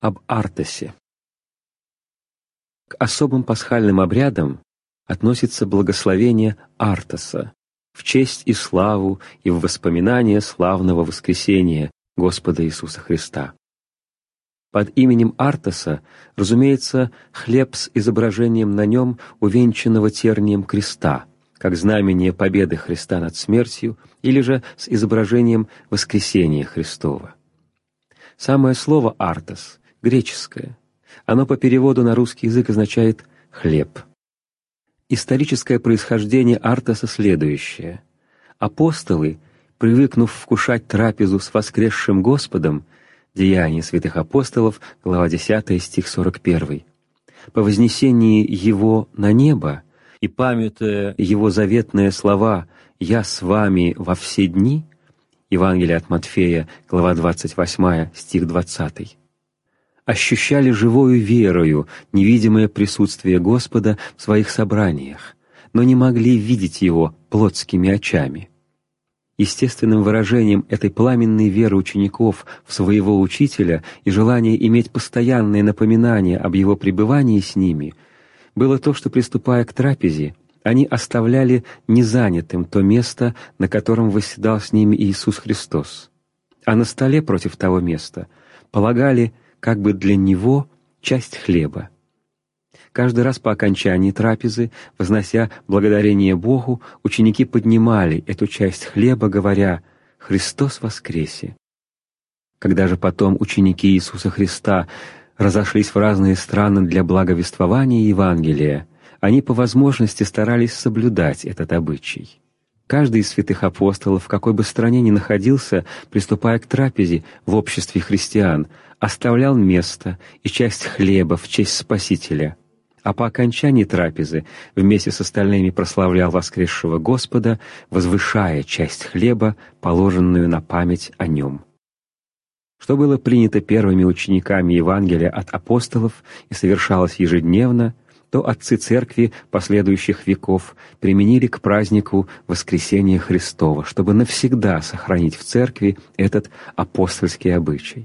Об Артасе. К особым пасхальным обрядам относится благословение Артаса в честь и славу и в воспоминание славного воскресения Господа Иисуса Христа. Под именем Артаса, разумеется, хлеб с изображением на нем увенчанного тернием креста, как знамение победы Христа над смертью, или же с изображением воскресения Христова. Самое слово «артас» греческое. Оно по переводу на русский язык означает «хлеб». Историческое происхождение Артаса следующее. Апостолы, привыкнув вкушать трапезу с воскресшим Господом, Деяния святых апостолов, глава 10, стих 41, по вознесении Его на небо и памятуя Его заветные слова «Я с вами во все дни», Евангелие от Матфея, глава 28, стих 20, ощущали живою верою невидимое присутствие Господа в своих собраниях, но не могли видеть Его плотскими очами. Естественным выражением этой пламенной веры учеников в своего Учителя и желания иметь постоянное напоминание об Его пребывании с ними было то, что, приступая к трапезе, они оставляли незанятым то место, на котором восседал с ними Иисус Христос, а на столе против того места полагали как бы для Него часть хлеба. Каждый раз по окончании трапезы, вознося благодарение Богу, ученики поднимали эту часть хлеба, говоря «Христос воскресе!». Когда же потом ученики Иисуса Христа разошлись в разные страны для благовествования Евангелия, они по возможности старались соблюдать этот обычай. Каждый из святых апостолов, в какой бы стране ни находился, приступая к трапезе в обществе христиан, оставлял место и часть хлеба в честь Спасителя, а по окончании трапезы вместе с остальными прославлял воскресшего Господа, возвышая часть хлеба, положенную на память о Нем. Что было принято первыми учениками Евангелия от апостолов и совершалось ежедневно, то отцы Церкви последующих веков применили к празднику Воскресения Христова, чтобы навсегда сохранить в Церкви этот апостольский обычай.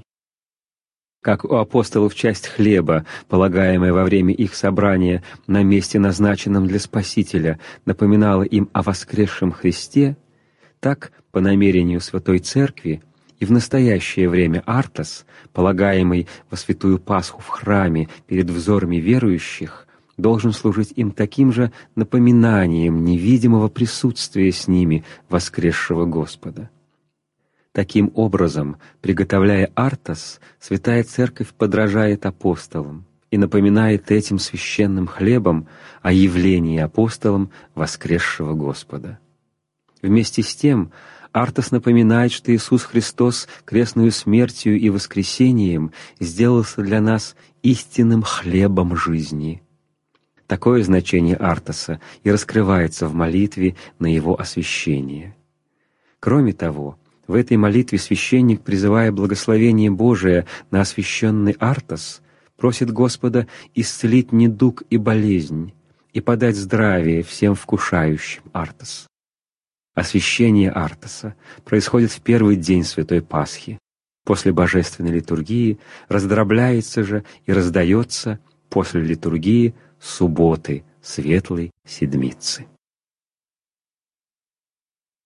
Как у апостолов часть хлеба, полагаемая во время их собрания на месте, назначенном для Спасителя, напоминала им о воскресшем Христе, так, по намерению Святой Церкви, и в настоящее время Артас, полагаемый во Святую Пасху в храме перед взорами верующих, должен служить им таким же напоминанием невидимого присутствия с ними воскресшего Господа. Таким образом, приготовляя Артас, Святая Церковь подражает апостолам и напоминает этим священным хлебом о явлении апостолам воскресшего Господа. Вместе с тем, Артас напоминает, что Иисус Христос крестную смертью и воскресением сделался для нас истинным хлебом жизни. Такое значение Артаса и раскрывается в молитве на его освящение. Кроме того, в этой молитве священник, призывая благословение Божие на освященный Артас, просит Господа исцелить недуг и болезнь и подать здравие всем вкушающим Артас. Освящение Артаса происходит в первый день Святой Пасхи. После божественной литургии раздробляется же и раздается после литургии субботы Светлой Седмицы.